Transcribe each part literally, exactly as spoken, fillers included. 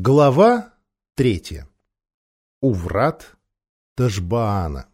Глава третья. У врат Ташбаана.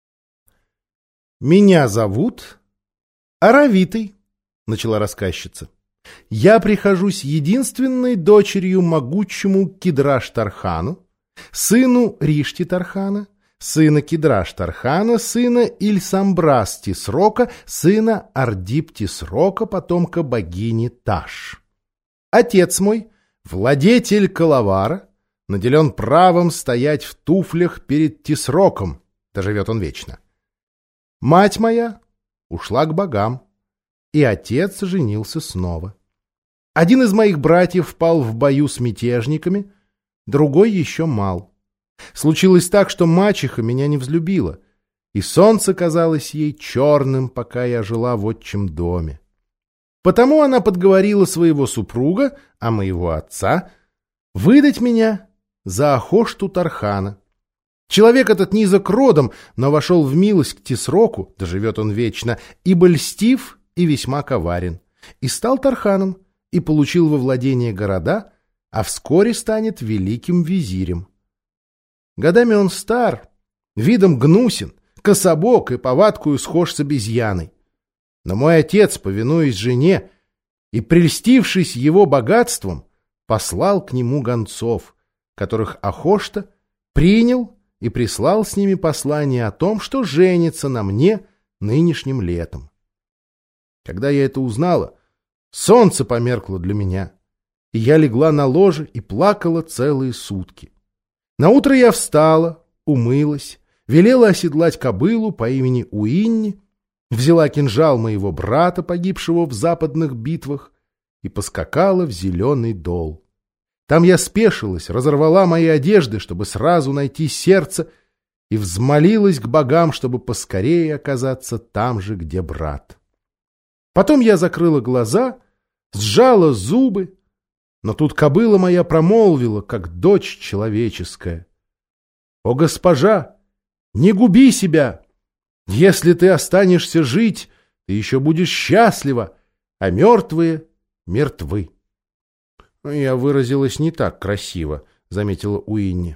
«Меня зовут Аравитой», — начала рассказчица. «Я прихожусь единственной дочерью могучему Кидраш-Тархану, сыну Ришти-Тархана, сына Кидраш-Тархана, сына Ильсамбрас-Тисрока, сына Ардип-Тисрока, потомка богини Таш. Отец мой, владетель Калавара, наделен правом стоять в туфлях перед Тисроком, да живет он вечно. Мать моя ушла к богам, и отец женился снова. Один из моих братьев впал в бою с мятежниками, другой еще мал. Случилось так, что мачеха меня не взлюбила, и солнце казалось ей черным, пока я жила в отчим доме. Потому она подговорила своего супруга, а моего отца, выдать меня за Ахошту Тархана. Человек этот низок родом, но вошел в милость к Тисроку, да живет он вечно, ибо льстив и весьма коварен, и стал Тарханом, и получил во владение города, а вскоре станет великим визирем. Годами он стар, видом гнусен, кособок и повадкою схож с обезьяной. Но мой отец, повинуясь жене и прельстившись его богатством, послал к нему гонцов, которых Ахошта принял и прислал с ними послание о том, что женится на мне нынешним летом. Когда я это узнала, солнце померкло для меня, и я легла на ложе и плакала целые сутки. Наутро я встала, умылась, велела оседлать кобылу по имени Уинни, взяла кинжал моего брата, погибшего в западных битвах, и поскакала в зеленый дол. Там я спешилась, разорвала мои одежды, чтобы сразу найти сердце, и взмолилась к богам, чтобы поскорее оказаться там же, где брат. Потом я закрыла глаза, сжала зубы, но тут кобыла моя промолвила, как дочь человеческая: «О, госпожа, не губи себя! Если ты останешься жить, ты еще будешь счастлива, а мертвые мертвы». «Я выразилась не так красиво», — заметила Уинни.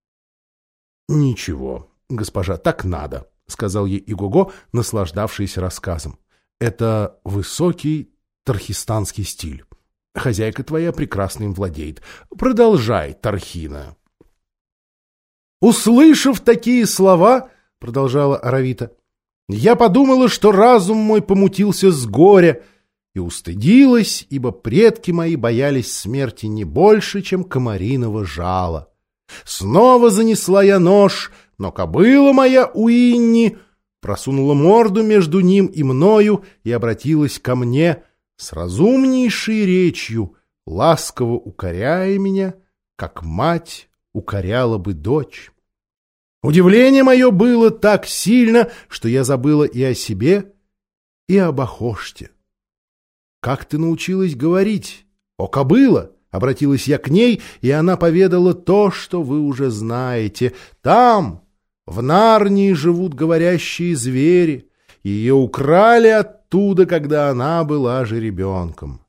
«Ничего, госпожа, так надо», — сказал ей Игого, наслаждавшийся рассказом. «Это высокий тархистанский стиль. Хозяйка твоя прекрасно им владеет. Продолжай, Тархина». «Услышав такие слова, — продолжала Аравита, — я подумала, что разум мой помутился с горя, и устыдилась, ибо предки мои боялись смерти не больше, чем комариного жала. Снова занесла я нож, но кобыла моя Уинни просунула морду между ним и мною и обратилась ко мне с разумнейшей речью, ласково укоряя меня, как мать укоряла бы дочь. Удивление мое было так сильно, что я забыла и о себе, и об Ахоште. «Как ты научилась говорить? О, кобыла!» — обратилась я к ней, и она поведала то, что вы уже знаете. Там, в Нарнии, живут говорящие звери, и ее украли оттуда, когда она была жеребенком.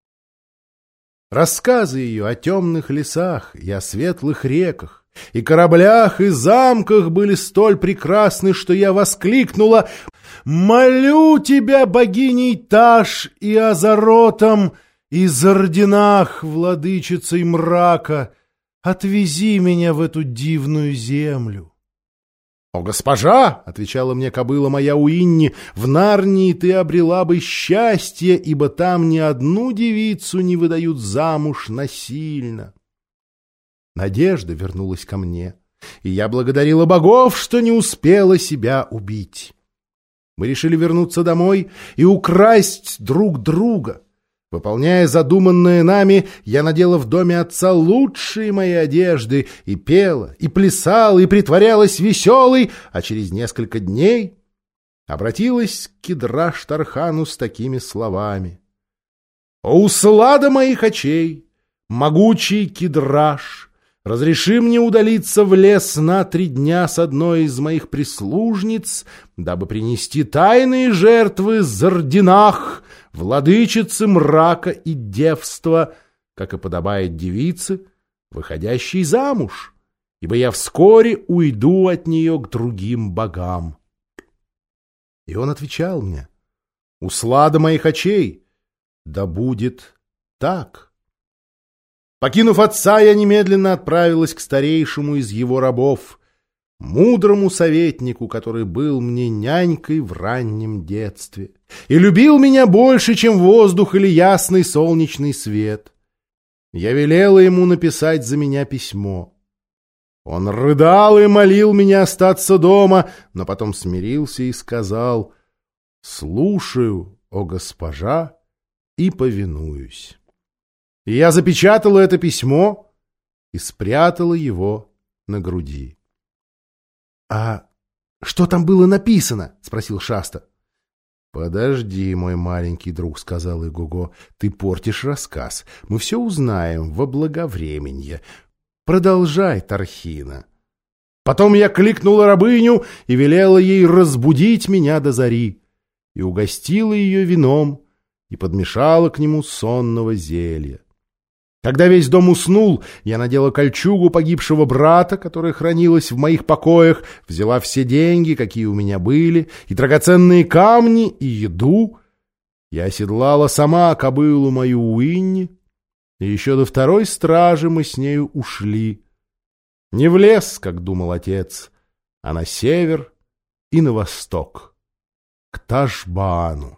Рассказы ее о темных лесах и о светлых реках, и кораблях, и замках были столь прекрасны, что я воскликнула: «Молю тебя, богиней Таш и Азаротом, и Зардинах, владычицей мрака, отвези меня в эту дивную землю». «О, госпожа, — отвечала мне кобыла моя Уинни, — в Нарнии ты обрела бы счастье, ибо там ни одну девицу не выдают замуж насильно». Надежда вернулась ко мне, и я благодарила богов, что не успела себя убить. Мы решили вернуться домой и украсть друг друга. Выполняя задуманное нами, я надела в доме отца лучшие мои одежды и пела, и плясала, и притворялась веселой, а через несколько дней обратилась к Кидраш-Тархану с такими словами: «О, услада моих очей, могучий Кидраш! Разреши мне удалиться в лес на три дня с одной из моих прислужниц, дабы принести тайные жертвы Зардинах, владычицы мрака и девства, как и подобает девице, выходящей замуж, ибо я вскоре уйду от нее к другим богам. И он отвечал мне: услада моих очей, да будет так. Покинув отца, я немедленно отправилась к старейшему из его рабов, мудрому советнику, который был мне нянькой в раннем детстве и любил меня больше, чем воздух или ясный солнечный свет. Я велела ему написать за меня письмо. Он рыдал и молил меня остаться дома, но потом смирился и сказал: «Слушаю, о госпожа, и повинуюсь». И я запечатала это письмо и спрятала его на груди. — А что там было написано? — спросил Шаста. — Подожди, мой маленький друг, — сказал Игого, — ты портишь рассказ. Мы все узнаем во благовременье. Продолжай, Тархина. Потом я кликнула рабыню и велела ей разбудить меня до зари, и угостила ее вином, и подмешала к нему сонного зелья. Когда весь дом уснул, я надела кольчугу погибшего брата, которая хранилась в моих покоях, взяла все деньги, какие у меня были, и драгоценные камни, и еду. Я оседлала сама кобылу мою Уинни, и еще до второй стражи мы с нею ушли. Не в лес, как думал отец, а на север и на восток, к Ташбаану.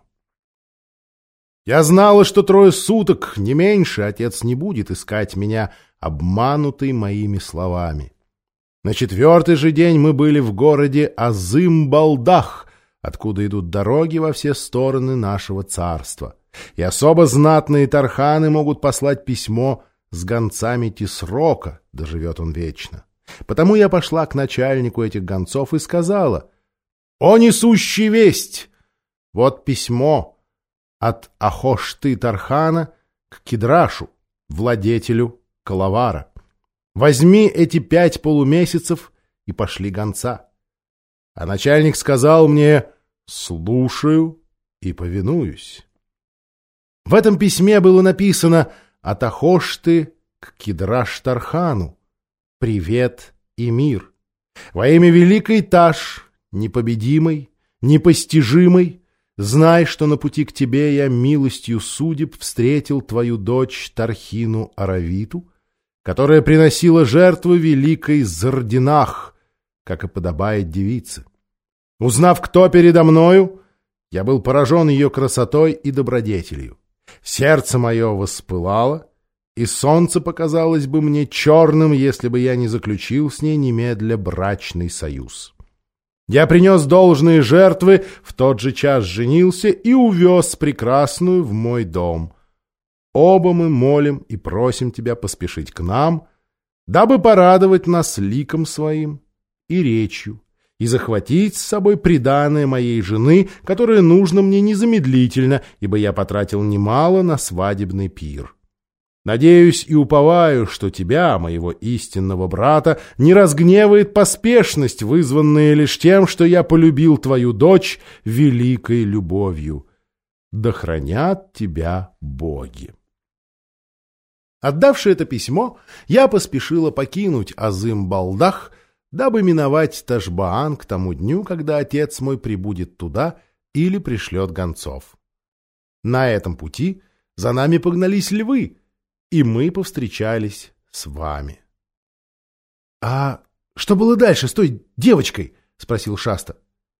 Я знала, что трое суток, не меньше, отец не будет искать меня, обманутый моими словами. На четвертый же день мы были в городе Азым-Балдах, откуда идут дороги во все стороны нашего царства. И особо знатные тарханы могут послать письмо с гонцами Тисрока, да живет он вечно. Потому я пошла к начальнику этих гонцов и сказала: «О, несущий весть! Вот письмо от Ахошты-Тархана к Кидрашу, владетелю Калавара. Возьми эти пять полумесяцев и пошли гонца». А начальник сказал мне: «Слушаю и повинуюсь». В этом письме было написано: «От Ахошты к Кидраш-Тархану. Привет и мир. Во имя великой Таш, непобедимой, непостижимой, знай, что на пути к тебе я милостью судеб встретил твою дочь Тархину Аравиту, которая приносила жертву великой Зардинах, как и подобает девице. Узнав, кто передо мною, я был поражен ее красотой и добродетелью. Сердце мое воспылало, и солнце показалось бы мне черным, если бы я не заключил с ней немедля брачный союз. Я принес должные жертвы, в тот же час женился и увез прекрасную в мой дом. Оба мы молим и просим тебя поспешить к нам, дабы порадовать нас ликом своим и речью, и захватить с собой приданое моей жены, которое нужно мне незамедлительно, ибо я потратил немало на свадебный пир. Надеюсь и уповаю, что тебя, моего истинного брата, не разгневает поспешность, вызванная лишь тем, что я полюбил твою дочь великой любовью. Да хранят тебя боги». Отдавши это письмо, я поспешила покинуть Азым-Балдах, дабы миновать Ташбаан к тому дню, когда отец мой прибудет туда или пришлет гонцов. На этом пути за нами погнались львы, и мы повстречались с вами. — А что было дальше с той девочкой? — спросил Шаста.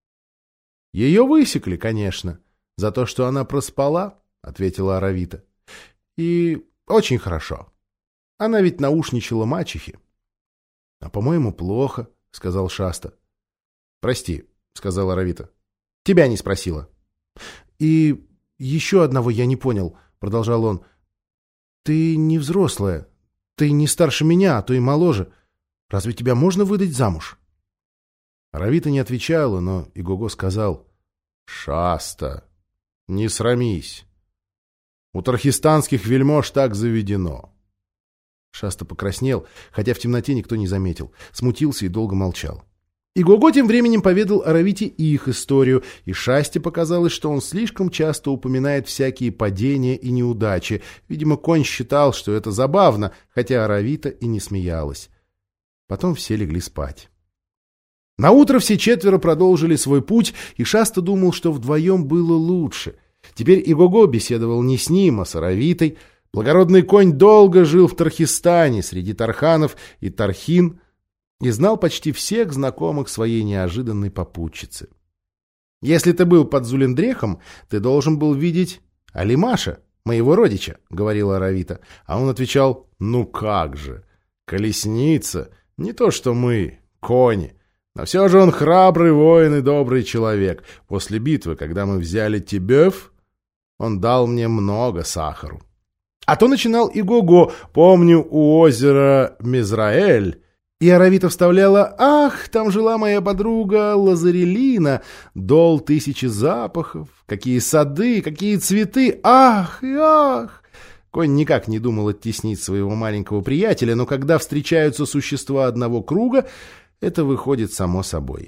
— Ее высекли, конечно, за то, что она проспала, — ответила Аравита. — И очень хорошо. Она ведь наушничала мачехе. — А, по-моему, плохо, — сказал Шаста. — Прости, — сказала Аравита. — Тебя не спросила. — И еще одного я не понял, — продолжал он. — Ты не взрослая, ты не старше меня, а то и моложе. Разве тебя можно выдать замуж? Аравита не отвечала, но Игого сказал: — Шаста, не срамись. У тархистанских вельмож так заведено. Шаста покраснел, хотя в темноте никто не заметил, смутился и долго молчал. Игого тем временем поведал Аравите их историю, и Шасте показалось, что он слишком часто упоминает всякие падения и неудачи. Видимо, конь считал, что это забавно, хотя Аравита и не смеялась. Потом все легли спать. Наутро все четверо продолжили свой путь, и Шаста думал, что вдвоем было лучше. Теперь Игого беседовал не с ним, а с Аравитой. Благородный конь долго жил в Тархистане среди тарханов и тархин, и знал почти всех знакомых своей неожиданной попутчицы. «Если ты был под Зулиндрехом, ты должен был видеть Алимаша, моего родича», — говорила Аравита. А он отвечал: «Ну как же, колесница, не то что мы, кони. Но все же он храбрый воин и добрый человек. После битвы, когда мы взяли Тибёв, он дал мне много сахару». А то начинал Игого: «Помню, у озера Мизраэль». И Аравита вставляла: «Ах, там жила моя подруга Лазарелина, дол тысячи запахов, какие сады, какие цветы, ах и ах!» Конь никак не думал оттеснить своего маленького приятеля, но когда встречаются существа одного круга, это выходит само собой.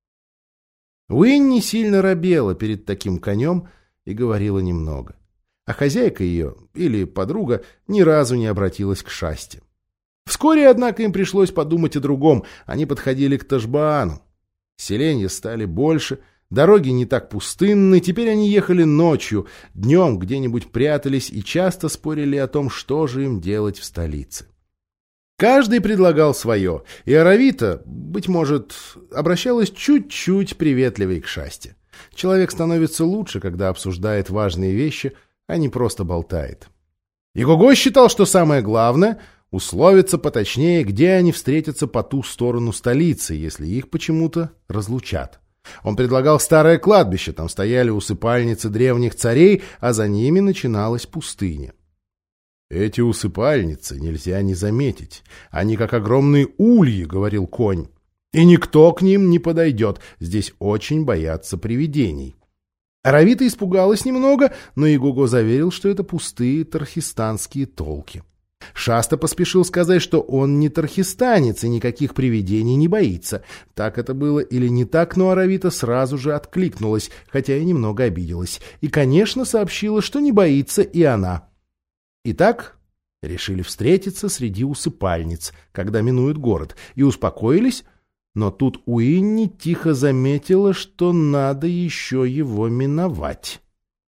Уинни сильно робела перед таким конем и говорила немного. А хозяйка ее, или подруга, ни разу не обратилась к Шасте. Вскоре, однако, им пришлось подумать о другом. Они подходили к Ташбаану. Селения стали больше, дороги не так пустынны, теперь они ехали ночью, днем где-нибудь прятались и часто спорили о том, что же им делать в столице. Каждый предлагал свое, и Аравита, быть может, обращалась чуть-чуть приветливее к Шасте. Человек становится лучше, когда обсуждает важные вещи, а не просто болтает. Игого считал, что самое главное — условиться поточнее, где они встретятся по ту сторону столицы, если их почему-то разлучат. Он предлагал старое кладбище, там стояли усыпальницы древних царей, а за ними начиналась пустыня. «Эти усыпальницы нельзя не заметить. Они как огромные ульи», — говорил конь. «И никто к ним не подойдет. Здесь очень боятся привидений». Аравита испугалась немного, но Игого заверил, что это пустые тархистанские толки. Шаста поспешил сказать, что он не тархистанец и никаких привидений не боится. Так это было или не так, но Аравита сразу же откликнулась, хотя и немного обиделась. И, конечно, сообщила, что не боится и она. Итак, решили встретиться среди усыпальниц, когда минуют город, и успокоились, но тут Уинни тихо заметила, что надо еще его миновать.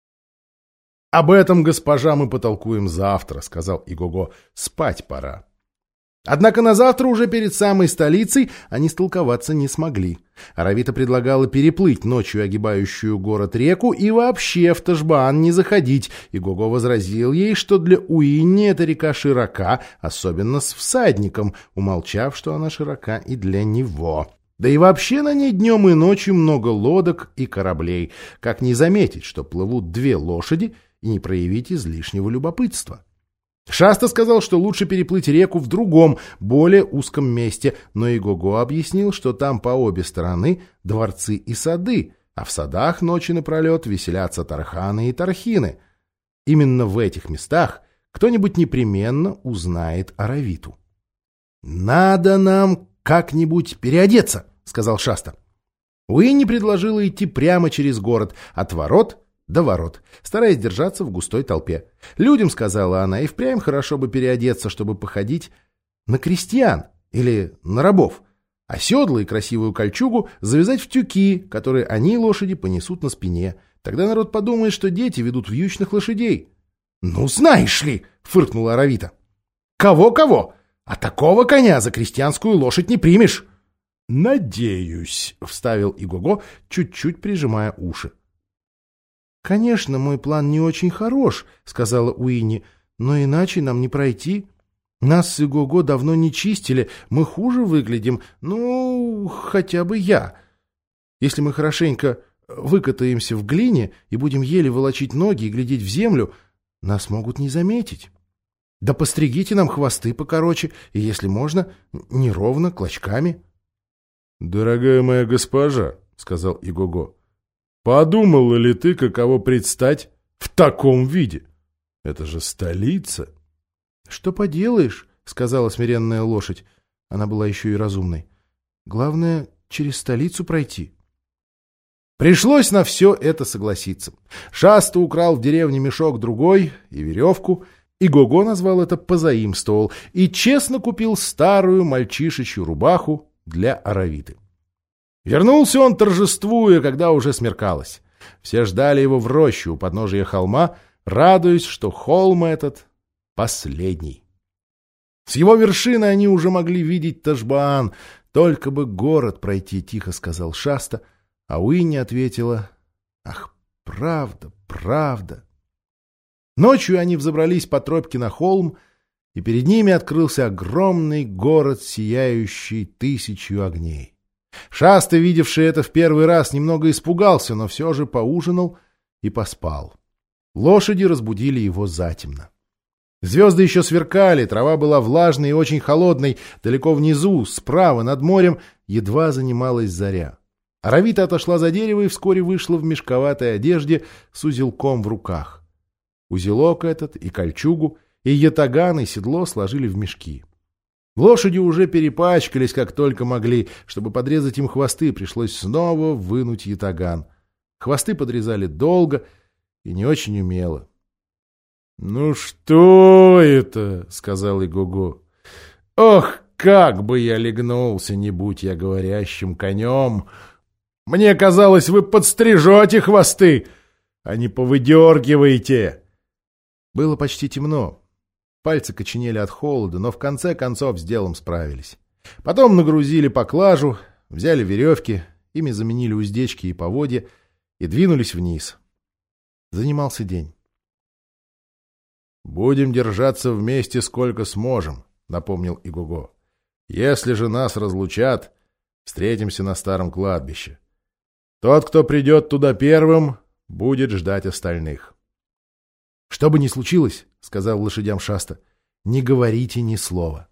«Об этом, госпожа, мы потолкуем завтра», — сказал Игого. «Спать пора». Однако на завтра, уже перед самой столицей, они столковаться не смогли. Аравита предлагала переплыть ночью огибающую город реку и вообще в Ташбаан не заходить. Игого возразил ей, что для Уинни эта река широка, особенно с всадником, умолчав, что она широка и для него. Да и вообще на ней днем и ночью много лодок и кораблей. Как не заметить, что плывут две лошади, и не проявить излишнего любопытства? Шаста сказал, что лучше переплыть реку в другом, более узком месте, но Игого объяснил, что там по обе стороны дворцы и сады, а в садах ночи напролет веселятся тарханы и тархины. Именно в этих местах кто-нибудь непременно узнает Аравиту. «Надо нам как-нибудь переодеться», — сказал Шаста. Уинни предложила идти прямо через город, от ворот до ворот, стараясь держаться в густой толпе. Людям, сказала она, и впрямь хорошо бы переодеться, чтобы походить на крестьян или на рабов, а седло и красивую кольчугу завязать в тюки, которые они, лошади, понесут на спине. Тогда народ подумает, что дети ведут вьючных лошадей. «Ну, знаешь ли!» — фыркнула Аравита. «Кого-кого? А такого коня за крестьянскую лошадь не примешь!» «Надеюсь», — вставил Игого, чуть-чуть прижимая уши. «Конечно, мой план не очень хорош», — сказала Уинни, — «но иначе нам не пройти. Нас с Игого давно не чистили, мы хуже выглядим, ну, хотя бы я. Если мы хорошенько выкатаемся в глине и будем еле волочить ноги и глядеть в землю, нас могут не заметить. Да постригите нам хвосты покороче, и, если можно, неровно, клочками». «Дорогая моя госпожа», — сказал Игого, — «подумала ли ты, каково предстать в таком виде? Это же столица». «Что поделаешь», — сказала смиренная лошадь. Она была еще и разумной. «Главное, через столицу пройти. Пришлось на все это согласиться. Шаста украл в деревне мешок другой и веревку, и Гого назвал это позаимствовал, и честно купил старую мальчишечью рубаху для Аравиты. Вернулся он, торжествуя, когда уже смеркалось. Все ждали его в рощу у подножия холма, радуясь, что холм этот последний. С его вершины они уже могли видеть Ташбаан. «Только бы город пройти», — тихо сказал Шаста, а Уинни ответила: «Ах, правда, правда». Ночью они взобрались по тропке на холм, и перед ними открылся огромный город, сияющий тысячью огней. Шаста, видевший это в первый раз, немного испугался, но все же поужинал и поспал. Лошади разбудили его затемно. Звезды еще сверкали, трава была влажной и очень холодной. Далеко внизу, справа, над морем, едва занималась заря. Аравита отошла за дерево и вскоре вышла в мешковатой одежде с узелком в руках. Узелок этот и кольчугу, и ятаган, и седло сложили в мешки. Лошади уже перепачкались, как только могли. Чтобы подрезать им хвосты, пришлось снова вынуть ятаган. Хвосты подрезали долго и не очень умело. — Ну что это? — сказал Игого. — Ох, как бы я легнулся, не будь я говорящим конем! Мне казалось, вы подстрижете хвосты, а не повыдергиваете. Было почти темно. Пальцы коченели от холода, но в конце концов с делом справились. Потом нагрузили поклажу, взяли веревки, ими заменили уздечки и поводья и двинулись вниз. Занимался день. «Будем держаться вместе сколько сможем», — напомнил Игого. «Если же нас разлучат, встретимся на старом кладбище. Тот, кто придет туда первым, будет ждать остальных». «Что бы ни случилось, — сказал лошадям Шаста, — не говорите ни слова.